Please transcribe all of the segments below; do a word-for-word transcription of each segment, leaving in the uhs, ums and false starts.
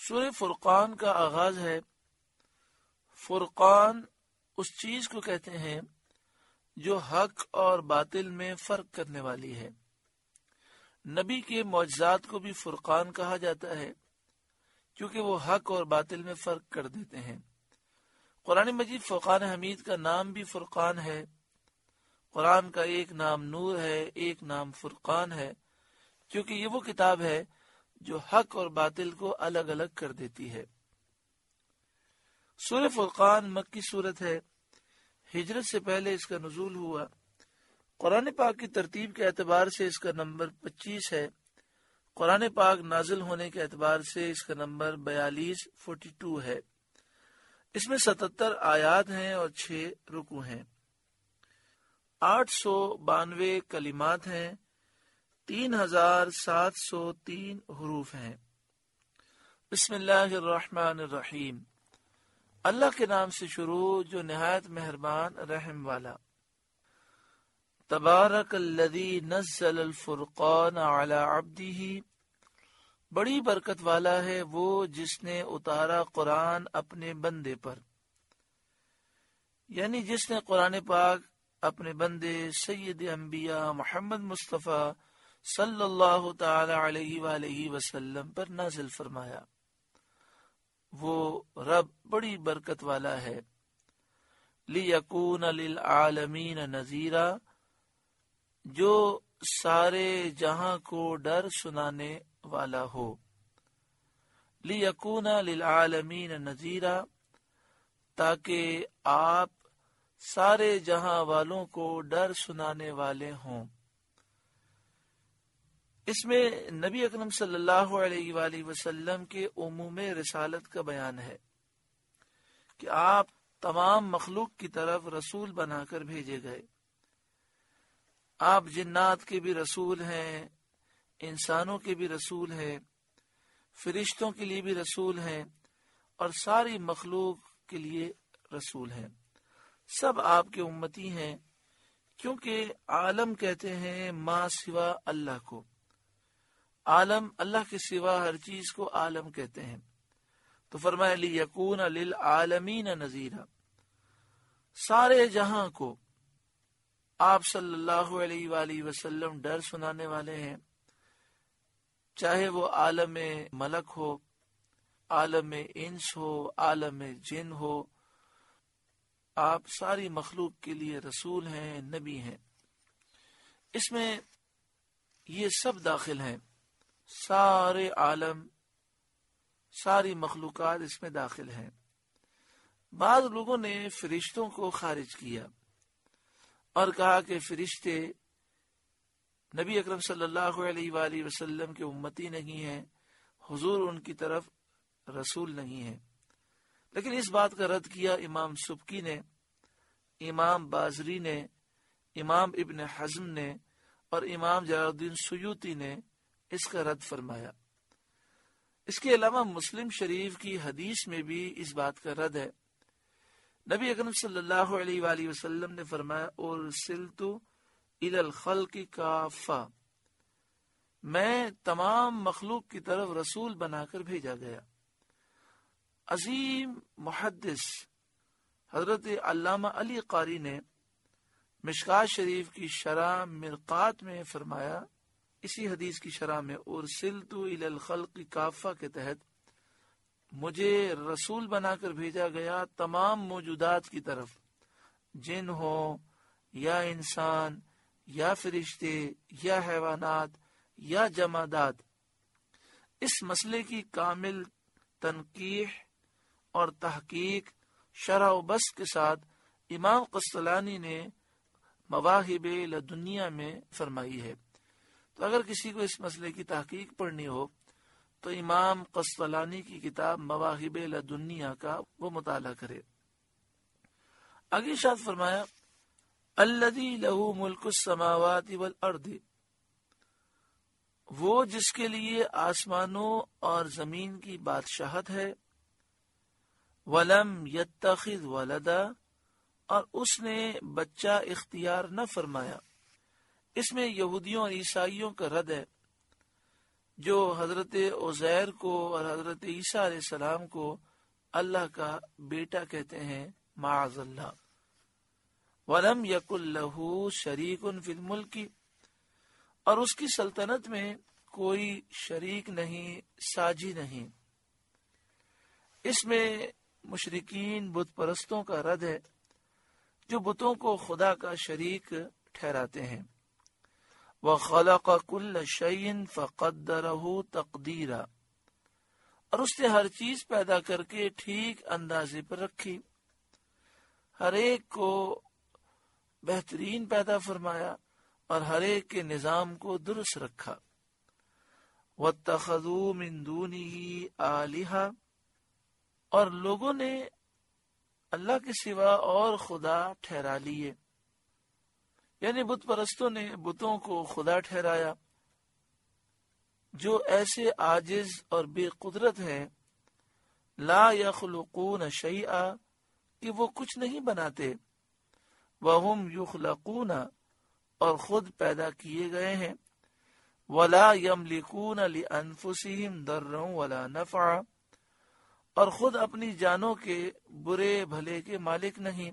سورہ فرقان کا آغاز ہے۔ فرقان اس چیز کو کہتے ہیں جو حق اور باطل میں فرق کرنے والی ہے۔ نبی کے معجزات کو بھی فرقان کہا جاتا ہے کیونکہ وہ حق اور باطل میں فرق کر دیتے ہیں۔ قرآن مجید فرقان حمید کا نام بھی فرقان ہے۔ قرآن کا ایک نام نور ہے، ایک نام فرقان ہے، کیونکہ یہ وہ کتاب ہے جو حق اور باطل کو الگ الگ کر دیتی ہے۔ سورہ فرقان مکی سورت ہے۔ ہجرت سے پہلے اس کا نزول ہوا۔ قرآن پاک کی ترتیب کے اعتبار سے اس کا نمبر پچیس ہے۔ قرآن پاک نازل ہونے کے اعتبار سے اس کا نمبر بیالیس فورٹی ٹو ہے۔ اس میں ستتر آیات ہیں اور چھ رکوع ہیں۔ آٹھ سو بانوے کلمات ہیں، تین ہزار سات سو تین حروف ہیں۔ بسم اللہ الرحمن الرحیم، اللہ کے نام سے شروع جو نہایت مہربان رحم والا۔ تبارک الذی نزل الفرقان علی عبدہ، بڑی برکت والا ہے وہ جس نے اتارا قرآن اپنے بندے پر، یعنی جس نے قرآن پاک اپنے بندے سید انبیاء محمد مصطفیٰ صلی اللہ تعالی علیہ وآلہ وسلم پر نازل فرمایا۔ وہ رب بڑی برکت والا ہے۔ لِيَكُونَ لِلْعَالَمِينَ نَذِيرًا، جو سارے جہاں کو ڈر سنانے والا ہو۔ لِيَكُونَ لِلْعَالَمِينَ نَذِيرًا، تاکہ آپ سارے جہاں والوں کو ڈر سنانے والے ہوں۔ اس میں نبی اکرم صلی اللہ علیہ وآلہ وسلم کے عموم رسالت کا بیان ہے کہ آپ تمام مخلوق کی طرف رسول بنا کر بھیجے گئے۔ آپ جنات کے بھی رسول ہیں، انسانوں کے بھی رسول ہیں، فرشتوں کے لیے بھی رسول ہیں، اور ساری مخلوق کے لیے رسول ہیں۔ سب آپ کے امتی ہیں، کیونکہ عالم کہتے ہیں ما سوا اللہ کو۔ عالم اللہ کے سوا ہر چیز کو عالم کہتے ہیں۔ تو فرمایا لِيَكُونَ لِلْعَالَمِينَ نَذِيرًا، سارے جہاں کو آپ صلی اللہ علیہ وآلہ وسلم ڈر سنانے والے ہیں، چاہے وہ عالم ملک ہو، عالم انس ہو، عالم جن ہو، آپ ساری مخلوق کے لیے رسول ہیں، نبی ہیں۔ اس میں یہ سب داخل ہیں، سارے عالم، ساری مخلوقات اس میں داخل ہیں۔ بعض لوگوں نے فرشتوں کو خارج کیا اور کہا کہ فرشتے نبی اکرم صلی اللہ علیہ وآلہ وسلم کے امتی نہیں ہیں، حضور ان کی طرف رسول نہیں ہیں۔ لیکن اس بات کا رد کیا امام سبکی نے، امام بازری نے، امام ابن حزم نے اور امام جلال الدین سیوطی نے اس کا رد فرمایا۔ اس کے علاوہ مسلم شریف کی حدیث میں بھی اس بات کا رد ہے۔ نبی اکرم صلی اللہ علیہ وآلہ وسلم نے فرمایا ارسلت الی الخلق کافہ، میں تمام مخلوق کی طرف رسول بنا کر بھیجا گیا۔ عظیم محدث حضرت علامہ علی قاری نے مشکات شریف کی شرح مرقات میں فرمایا، اسی حدیث کی شرح میں ارسلت الی الخلق کافہ کے تحت مجھے رسول بنا کر بھیجا گیا تمام موجودات کی طرف، جن ہو یا انسان یا فرشتے یا حیوانات یا جمادات۔ اس مسئلے کی کامل تنقیح اور تحقیق شرح و بسط کے ساتھ امام قسطلانی نے مواہب لدنیا میں فرمائی ہے۔ تو اگر کسی کو اس مسئلے کی تحقیق پڑھنی ہو تو امام قسطلانی کی کتاب مواہب لدنیا کا وہ مطالعہ کرے۔ آگے ارشاد فرمایا الذی لہ ملک السماوات والارض، وہ جس کے لیے آسمانوں اور زمین کی بادشاہت ہے، ولم یتخذ ولدا، اور اس نے بچہ اختیار نہ فرمایا۔ اس میں یہودیوں اور عیسائیوں کا رد ہے۔ جو حضرت عزیر کو اور حضرت عیسیٰ علیہ السلام کو اللہ کا بیٹا کہتے ہیں، معاذ اللہ۔ وَلَمْ يَكُنْ لَهُ شَرِيكٌ فِي الْمُلْكِ، اور اس کی سلطنت میں کوئی شریک نہیں، ساجی نہیں۔ اس میں مشرکین بت پرستوں کا رد ہے جو بتوں کو خدا کا شریک ٹھہراتے ہیں۔ وَخَلَقَ كُلَّ شَيْءٍ فَقَدَّرَهُ تَقْدِيرًا، اور اس نے ہر چیز پیدا کر کے ٹھیک اندازے پر رکھی، ہر ایک کو بہترین پیدا فرمایا اور ہر ایک کے نظام کو درست رکھا۔ وَاتَّخَذُوا مِن دُونِهِ آلِهَةً، اور لوگوں نے اللہ کے سوا اور خدا ٹھہرا لیے، یعنی بت پرستوں نے بتوں کو خدا ٹھہرایا جو ایسے عاجز اور بے قدرت ہیں، لا یخلقون شیئا، کہ وہ کچھ نہیں بناتے، وہم یخلقون، اور خود پیدا کیے گئے ہیں، ولا یملکون لانفسہم ضرا ولا نفعا، اور خود اپنی جانوں کے برے بھلے کے مالک نہیں،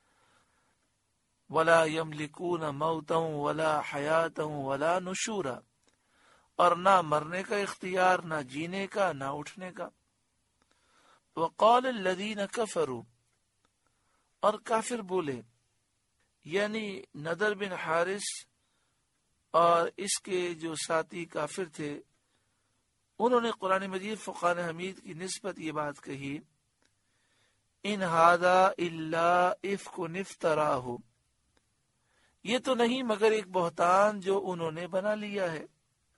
ولا یملکون موتا ولا حیاتا ولا نشورا، اور نہ مرنے کا اختیار، نہ جینے کا، نہ اٹھنے کا۔ وقال الذین کفروا، اور کافر بولے، یعنی نضر بن حارث اور اس کے جو ساتھی کافر تھے، انہوں نے قرآن مجید فقان حمید کی نسبت یہ بات کہی، ان ھذا الا افک افتراہ، یہ تو نہیں مگر ایک بہتان جو انہوں نے بنا لیا ہے،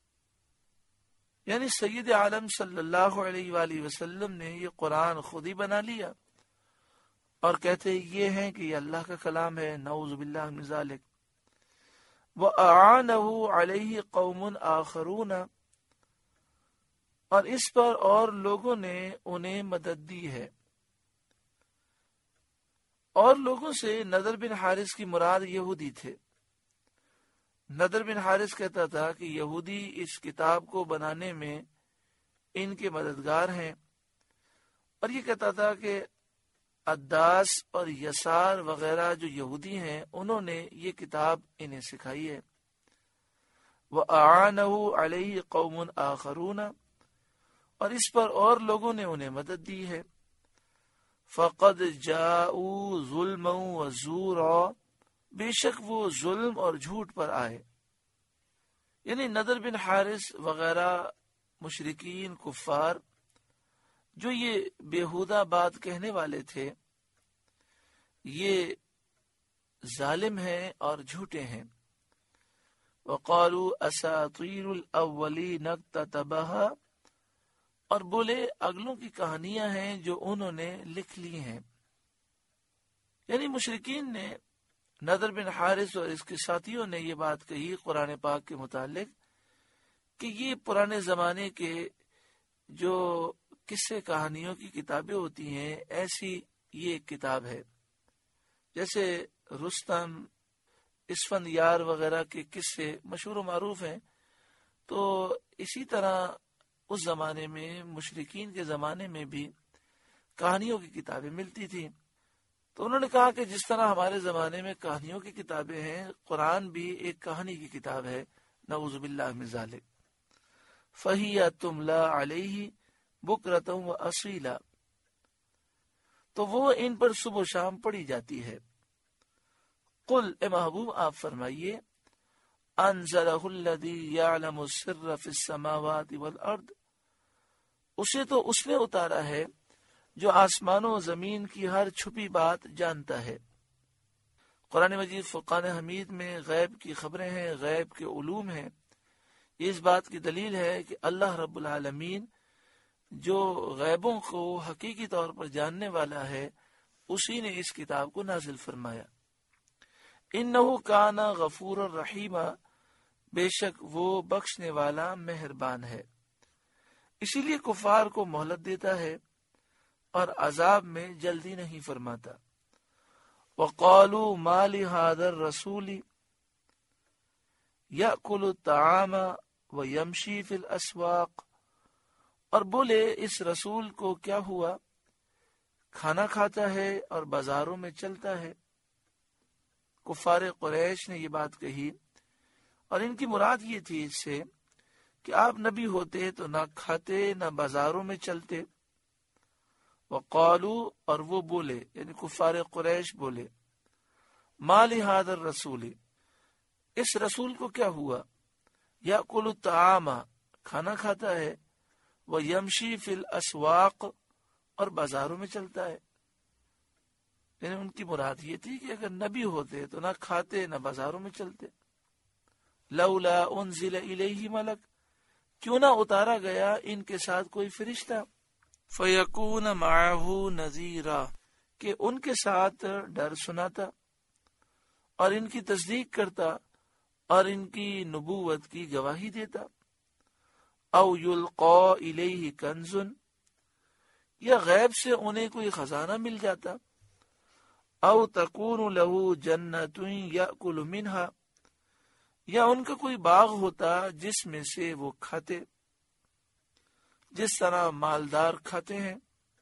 یعنی سید عالم صلی اللہ علیہ وآلہ وسلم نے یہ قرآن خود ہی بنا لیا اور کہتے یہ ہیں کہ یہ اللہ کا کلام ہے، نعوذ باللہ من ذالک۔ وَأَعَانَهُ عَلَيْهِ قَوْمٌ آخَرُونَ، اور اس پر اور لوگوں نے انہیں مدد دی ہے۔ اور لوگوں سے نضر بن حارث کی مراد یہودی تھے۔ نضر بن حارث کہتا تھا کہ یہودی اس کتاب کو بنانے میں ان کے مددگار ہیں، اور یہ کہتا تھا کہ عداس اور یسار وغیرہ جو یہودی ہیں انہوں نے یہ کتاب انہیں سکھائی ہے۔ وَأَعَانَهُ عَلَيْهِ قَوْمٌ آخَرُونَ، اور اس پر اور لوگوں نے انہیں مدد دی ہے۔ فَقَدْ جَاءُوا ظُلْمًا وَزُورًا، بے شک وہ ظلم اور جھوٹ پر آئے، یعنی نضر بن حارث وغیرہ مشرکین کفار جو یہ بیہودہ بات کہنے والے تھے، یہ ظالم ہیں اور جھوٹے ہیں۔ وَقَالُوا أَسَاطِيرُ الْأَوَّلِينَ اكْتَتَبَهَا، اور بولے اگلوں کی کہانیاں ہیں جو انہوں نے لکھ لی ہیں، یعنی مشرکین نے، نضر بن حارث اور اس کے ساتھیوں نے یہ بات کہی قرآن پاک کے متعلق کہ یہ پرانے زمانے کے جو قصے کہانیوں کی کتابیں ہوتی ہیں ایسی یہ ایک کتاب ہے، جیسے رستم، اسفندیار وغیرہ کے قصے مشہور و معروف ہیں، تو اسی طرح اس زمانے میں مشرکین کے زمانے میں بھی کہانیوں کی کتابیں ملتی تھیں۔ تو انہوں نے کہا کہ جس طرح ہمارے زمانے میں کہانیوں کی کتابیں ہیں، قرآن بھی ایک کہانی کی کتاب ہے، نعوذ باللہ من ذالک۔ فَهِيَ تُمْلَى عَلَيْهِ بُكْرَةً وَأَصِيلًا، تو وہ ان پر صبح و شام پڑھی جاتی ہے۔ قل، اے محبوب آپ فرمائیے، أَنزَلَهُ الَّذِي يَعْلَمُ السِّرَّ فِي السَّمَاوَاتِ وَالْأَرْضِ، اسے تو اس نے اتارا ہے جو آسمان و زمین کی ہر چھپی بات جانتا ہے۔ قرآن مجید فرقان حمید میں غیب کی خبریں ہیں، غیب کے علوم ہیں۔ یہ اس بات کی دلیل ہے کہ اللہ رب العالمین جو غیبوں کو حقیقی طور پر جاننے والا ہے، اسی نے اس کتاب کو نازل فرمایا۔ انہ کان غفور الرحیم، بے شک وہ بخشنے والا مہربان ہے، اسی لیے کفار کو مہلت دیتا ہے اور عذاب میں جلدی نہیں فرماتا۔ وَقَالُوا مَا لِهَذَا الرَّسُولِ يَأْكُلُ الطَّعَامَ وَيَمْشِي فِي الْأَسْوَاقِ، اور بولے اس رسول کو کیا ہوا، کھانا کھاتا ہے اور بازاروں میں چلتا ہے۔ کفار قریش نے یہ بات کہی، اور ان کی مراد یہ تھی اس سے کہ آپ نبی ہوتے تو نہ کھاتے نہ بازاروں میں چلتے۔ وقالو، اور وہ بولے یعنی کفار قریش بولے، ما لہذا الرسول، اس رسول کو کیا ہوا، یأکل الطعام، کھانا کھاتا ہے، ویمشی فی الاسواق، اور بازاروں میں چلتا ہے۔ یعنی ان کی مراد یہ تھی کہ اگر نبی ہوتے تو نہ کھاتے نہ بازاروں میں چلتے۔ لولا انزل الیہ ملک، کیوں نہ اتارا گیا ان کے ساتھ کوئی فرشتہ، فیکون معہ نذیرا، کہ ان کے ساتھ ڈر سناتا اور ان کی تصدیق کرتا اور ان کی نبوت کی گواہی دیتا۔ او یلقا الیہ کنز، یا غیب سے انہیں کوئی خزانہ مل جاتا۔ او تکون لہ جنۃ یأکل منہا، یا ان کا کوئی باغ ہوتا جس میں سے وہ کھاتے، جس طرح مالدار کھاتے ہیں۔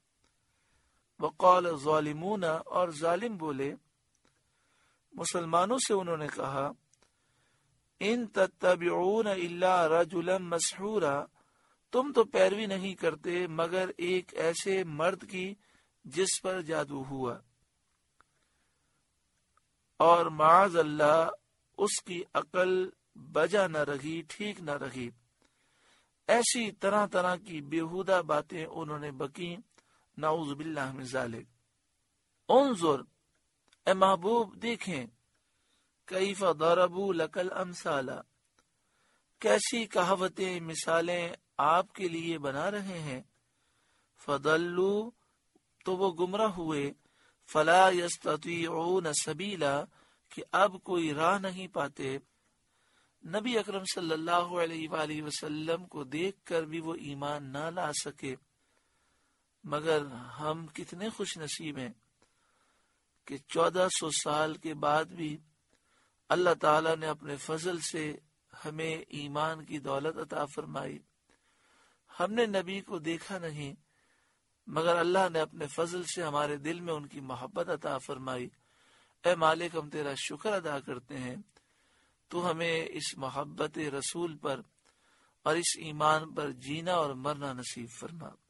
وقال الظالمون، اور ظالم بولے مسلمانوں سے انہوں نے کہا، ان تتبعون الا رجلا مسحورا، تم تو پیروی نہیں کرتے مگر ایک ایسے مرد کی جس پر جادو ہوا، اور معاذ اللہ اس کی عقل بجا نہ رہی، ٹھیک نہ رہی۔ ایسی طرح طرح کی بیہودہ باتیں انہوں نے بکیں، نعوذ باللہ من ذالک۔ انظر، اے محبوب دیکھیں، کیف ضربوا لک الامثال، کیسی کہاوتیں مثالیں آپ کے لیے بنا رہے ہیں۔ فضلوا، تو وہ گمراہ ہوئے، فلا یستطیعون سبیلا، کہ اب کوئی راہ نہیں پاتے۔ نبی اکرم صلی اللہ علیہ وآلہ وسلم کو دیکھ کر بھی وہ ایمان نہ لا سکے، مگر ہم کتنے خوش نصیب ہیں کہ چودہ سو سال کے بعد بھی اللہ تعالیٰ نے اپنے فضل سے ہمیں ایمان کی دولت عطا فرمائی۔ ہم نے نبی کو دیکھا نہیں، مگر اللہ نے اپنے فضل سے ہمارے دل میں ان کی محبت عطا فرمائی۔ اے مالک، ہم تیرا شکر ادا کرتے ہیں، تو ہمیں اس محبت رسول پر اور اس ایمان پر جینا اور مرنا نصیب فرما۔